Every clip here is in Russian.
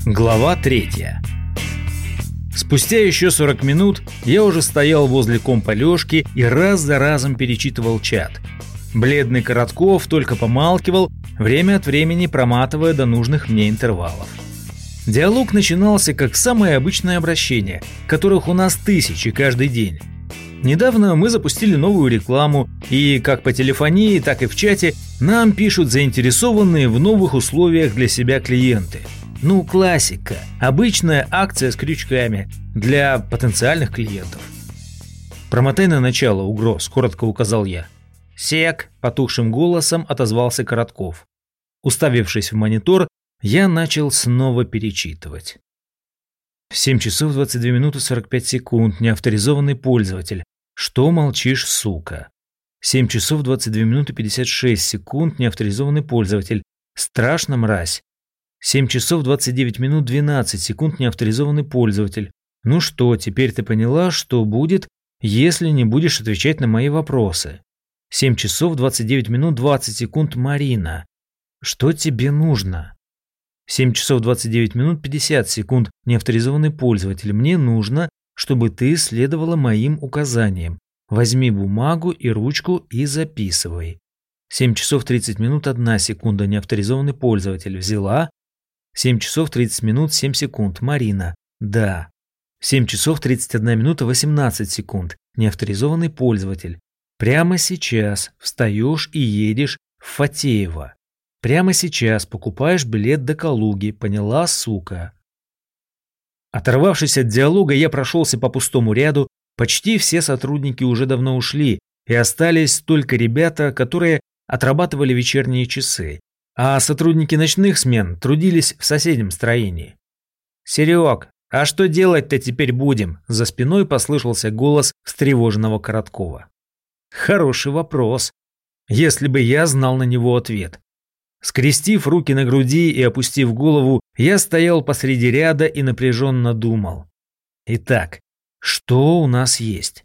Глава 3. Спустя еще 40 минут я уже стоял возле компа Лёшки и раз за разом перечитывал чат. Бледный Коротков только помалкивал, время от времени проматывая до нужных мне интервалов. Диалог начинался как самое обычное обращение, которых у нас тысячи каждый день. Недавно мы запустили новую рекламу, и как по телефонии, так и в чате нам пишут заинтересованные в новых условиях для себя клиенты. Ну, классика. Обычная акция с крючками для потенциальных клиентов. «Промотай на начало угроз», — коротко указал я. «Сек», — потухшим голосом отозвался Коротков. Уставившись в монитор, я начал снова перечитывать. 7 часов 22 минуты 45 секунд, неавторизованный пользователь. Что молчишь, сука? 7 часов 22 минуты 56 секунд, неавторизованный пользователь. Страшно, мразь. 7 часов 29 минут 12 секунд, неавторизованный пользователь. Ну что, теперь ты поняла, что будет, если не будешь отвечать на мои вопросы? 7 часов 29 минут 20 секунд, Марина. Что тебе нужно? 7 часов 29 минут 50 секунд, неавторизованный пользователь. Мне нужно, чтобы ты следовала моим указаниям. Возьми бумагу и ручку и записывай. 7 часов 30 минут 1 секунда, неавторизованный пользователь. Взяла? 7 часов 30 минут 7 секунд, Марина. Да. 7 часов 31 минута 18 секунд, неавторизованный пользователь. Прямо сейчас встаешь и едешь в Фатеево. Прямо сейчас покупаешь билет до Калуги, поняла, сука? Оторвавшись от диалога, я прошелся по пустому ряду. Почти все сотрудники уже давно ушли, и остались только ребята, которые отрабатывали вечерние часы, а сотрудники ночных смен трудились в соседнем строении. «Серег, а что делать-то теперь будем?» За спиной послышался голос встревоженного Короткова. Хороший вопрос, если бы я знал на него ответ. Скрестив руки на груди и опустив голову, я стоял посреди ряда и напряженно думал. Итак, что у нас есть?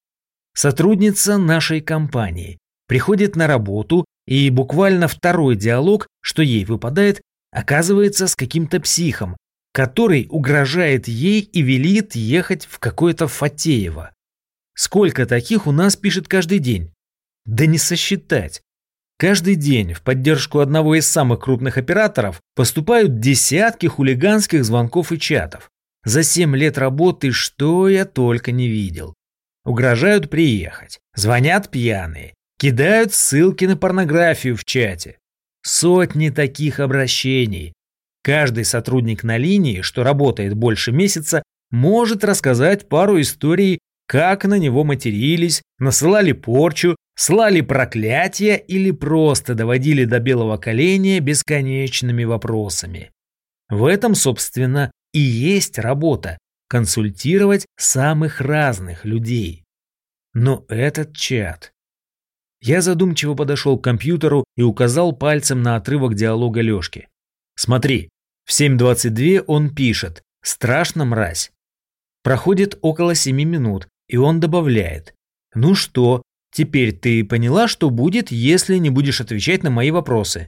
Сотрудница нашей компании приходит на работу, и буквально второй диалог, что ей выпадает, оказывается с каким-то психом, который угрожает ей и велит ехать в какое-то Фатеево. Сколько таких у нас пишет каждый день? Да не сосчитать. Каждый день в поддержку одного из самых крупных операторов поступают десятки хулиганских звонков и чатов. За 7 лет работы что я только не видел. Угрожают приехать, звонят пьяные, кидают ссылки на порнографию в чате. Сотни таких обращений. Каждый сотрудник на линии, что работает больше месяца, может рассказать пару историй, как на него матерились, насылали порчу, слали проклятия или просто доводили до белого коленя бесконечными вопросами. В этом, собственно, и есть работа – консультировать самых разных людей. Но этот чат... Я задумчиво подошел к компьютеру и указал пальцем на отрывок диалога Лёшки. Смотри, в 7:22 он пишет «Страшно, мразь». Проходит около 7 минут, и он добавляет «Ну что, теперь ты поняла, что будет, если не будешь отвечать на мои вопросы?»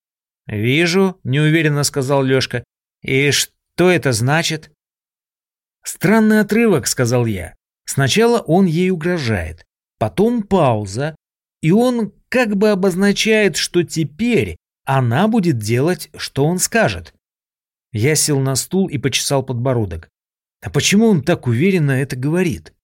«Вижу», – неуверенно сказал Лёшка. «И что это значит?» «Странный отрывок», – сказал я. Сначала он ей угрожает, потом пауза, и он как бы обозначает, что теперь она будет делать, что он скажет. Я сел на стул и почесал подбородок. А почему он так уверенно это говорит?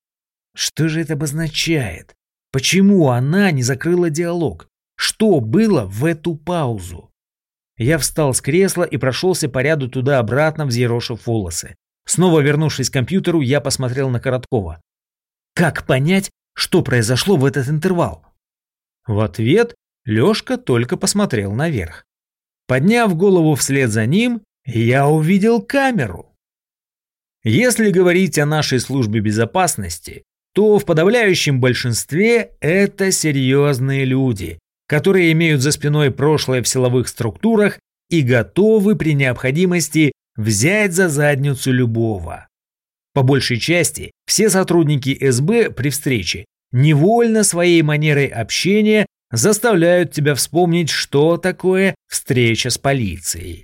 Что же это обозначает? Почему она не закрыла диалог? Что было в эту паузу? Я встал с кресла и прошелся по ряду туда-обратно, взъерошив волосы. Снова вернувшись к компьютеру, я посмотрел на Короткова. Как понять, что произошло в этот интервал? В ответ Лёшка только посмотрел наверх. Подняв голову вслед за ним, я увидел камеру. Если говорить о нашей службе безопасности, то в подавляющем большинстве это серьезные люди, которые имеют за спиной прошлое в силовых структурах и готовы при необходимости взять за задницу любого. По большей части все сотрудники СБ при встрече невольно своей манерой общения заставляют тебя вспомнить, что такое встреча с полицией.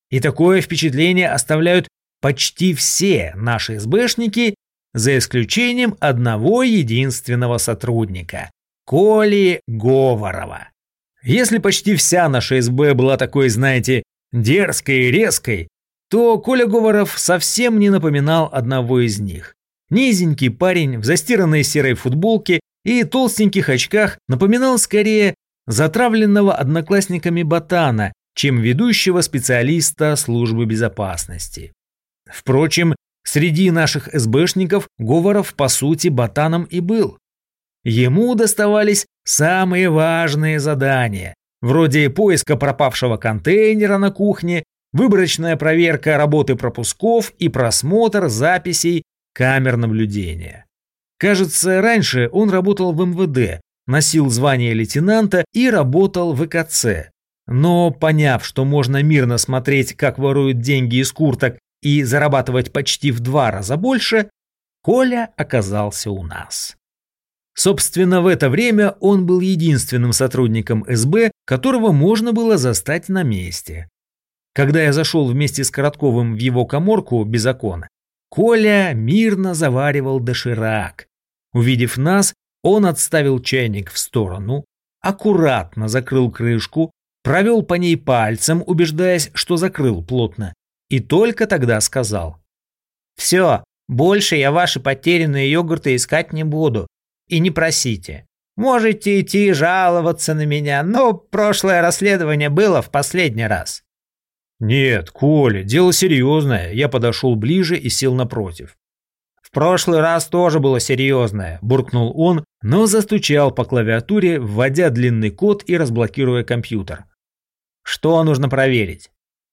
И такое впечатление оставляют почти все наши СБшники, за исключением одного единственного сотрудника – Коли Говорова. Если почти вся наша СБ была такой, знаете, дерзкой и резкой, то Коля Говоров совсем не напоминал одного из них. Низенький парень в застиранной серой футболке и толстеньких очках напоминал скорее затравленного одноклассниками ботана, чем ведущего специалиста службы безопасности. Впрочем, среди наших СБшников Говоров по сути ботаном и был. Ему доставались самые важные задания, вроде поиска пропавшего контейнера на кухне, выборочная проверка работы пропусков и просмотр записей камер наблюдения. Кажется, раньше он работал в МВД, носил звание лейтенанта и работал в ИКЦ. Но поняв, что можно мирно смотреть, как воруют деньги из курток и зарабатывать почти в 2 раза больше, Коля оказался у нас. Собственно, в это время он был единственным сотрудником СБ, которого можно было застать на месте. Когда я зашел вместе с Коротковым в его каморку без окона, Коля мирно заваривал доширак. Увидев нас, он отставил чайник в сторону, аккуратно закрыл крышку, провел по ней пальцем, убеждаясь, что закрыл плотно, и только тогда сказал: «Все, больше я ваши потерянные йогурты искать не буду. И не просите. Можете идти жаловаться на меня, но прошлое расследование было в последний раз». «Нет, Коля, дело серьезное». Я подошел ближе и сел напротив. «В прошлый раз тоже было серьезное», – буркнул он, но застучал по клавиатуре, вводя длинный код и разблокируя компьютер. «Что нужно проверить?»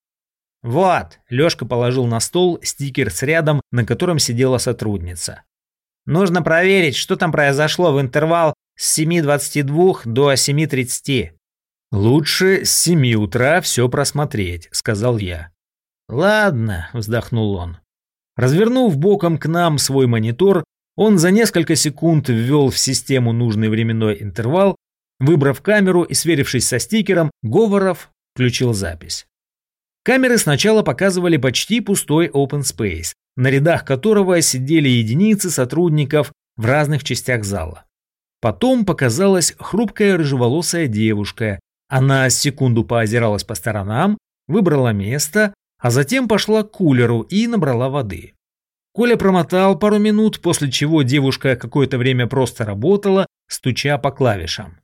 «Вот», – Лёшка положил на стол стикер с рядом, на котором сидела сотрудница. «Нужно проверить, что там произошло в интервал с 7:22 до 7:30. «Лучше с 7 утра все просмотреть», – сказал я. «Ладно», – вздохнул он. Развернув боком к нам свой монитор, он за несколько секунд ввел в систему нужный временной интервал, выбрав камеру и сверившись со стикером, Говоров включил запись. Камеры сначала показывали почти пустой open space, на рядах которого сидели единицы сотрудников в разных частях зала. Потом показалась хрупкая рыжеволосая девушка. Она секунду поозиралась по сторонам, выбрала место, а затем пошла к кулеру и набрала воды. Коля промотал пару минут, после чего девушка какое-то время просто работала, стуча по клавишам.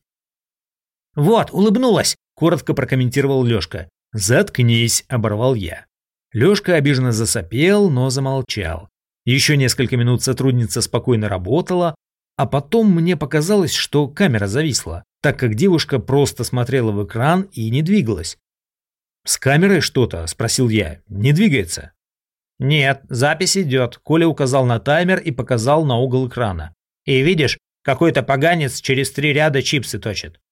«Вот, улыбнулась», – коротко прокомментировал Лёшка. «Заткнись», – оборвал я. Лёшка обиженно засопел, но замолчал. Еще несколько минут сотрудница спокойно работала, а потом мне показалось, что камера зависла, так как девушка просто смотрела в экран и не двигалась. «С камерой что-то?» – спросил я. «Не двигается?» «Нет, запись идет», – Коля указал на таймер и показал на угол экрана. «И видишь, какой-то поганец через 3 ряда чипсы точит».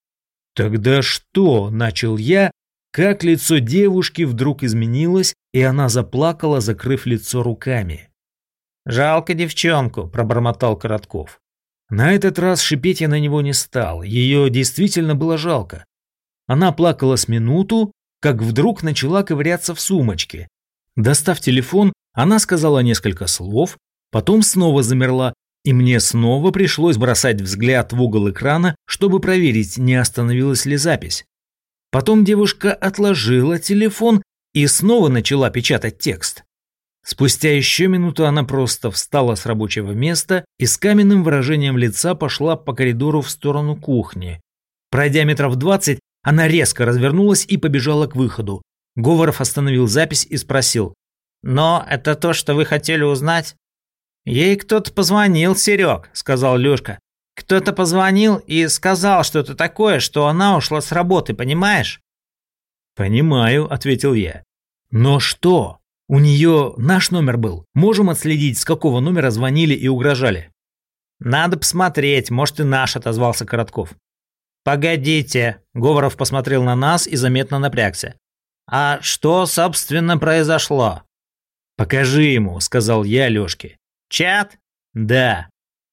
«Тогда что?» – начал я, как лицо девушки вдруг изменилось, и она заплакала, закрыв лицо руками. «Жалко девчонку», – пробормотал Коротков. На этот раз шипеть я на него не стал, ее действительно было жалко. Она плакала с минуту, как вдруг начала ковыряться в сумочке. Достав телефон, она сказала несколько слов, потом снова замерла, и мне снова пришлось бросать взгляд в угол экрана, чтобы проверить, не остановилась ли запись. Потом девушка отложила телефон и снова начала печатать текст. Спустя еще минуту она просто встала с рабочего места и с каменным выражением лица пошла по коридору в сторону кухни. Пройдя метров 20, она резко развернулась и побежала к выходу. Говоров остановил запись и спросил: «Но это то, что вы хотели узнать?» «Ей кто-то позвонил, Серег», — сказал Лёшка. «Кто-то позвонил и сказал что-то такое, что она ушла с работы, понимаешь?» «Понимаю», — ответил я. «Но что? У нее наш номер был. Можем отследить, с какого номера звонили и угрожали?» «Надо посмотреть, может и наш», — отозвался Коротков. «Погодите», — Говоров посмотрел на нас и заметно напрягся. «А что, собственно, произошло?» «Покажи ему», — сказал я Лёшке. «Чат?» «Да».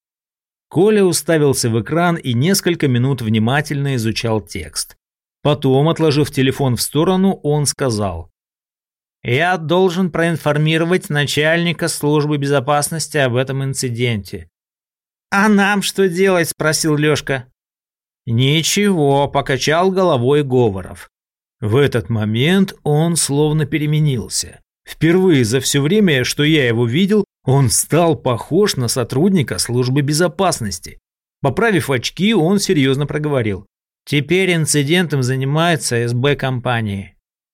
Коля уставился в экран и несколько минут внимательно изучал текст. Потом, отложив телефон в сторону, он сказал: Я должен проинформировать начальника службы безопасности об этом инциденте». «А нам что делать?» – спросил Лёшка. «Ничего», – покачал головой Говоров. В этот момент он словно переменился. Впервые за все время, что я его видел, он стал похож на сотрудника службы безопасности. Поправив очки, он серьезно проговорил: «Теперь инцидентом занимается СБ компании».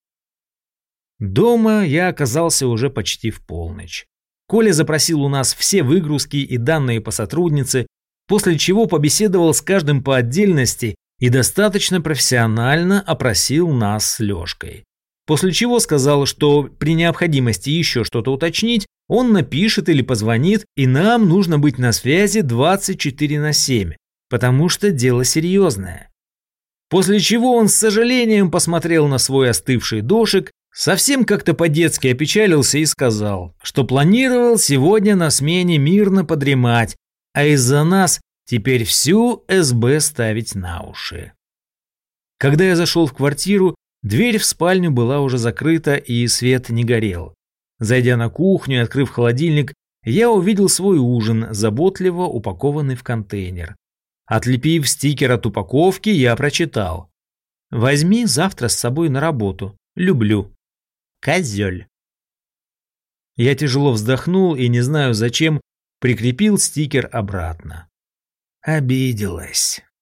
Дома я оказался уже почти в полночь. Коля запросил у нас все выгрузки и данные по сотруднице, после чего побеседовал с каждым по отдельности и достаточно профессионально опросил нас с Лёшкой. После чего сказал, что при необходимости еще что-то уточнить, он напишет или позвонит, и нам нужно быть на связи 24/7, потому что дело серьезное. После чего он с сожалением посмотрел на свой остывший дошик, совсем как-то по-детски опечалился и сказал, что планировал сегодня на смене мирно подремать, а из-за нас теперь всю СБ ставить на уши. Когда я зашел в квартиру, дверь в спальню была уже закрыта и свет не горел. Зайдя на кухню и открыв холодильник, я увидел свой ужин, заботливо упакованный в контейнер. Отлепив стикер от упаковки, я прочитал: «Возьми завтра с собой на работу. Люблю. Козёль». Я тяжело вздохнул и, не знаю зачем, прикрепил стикер обратно. Обиделась.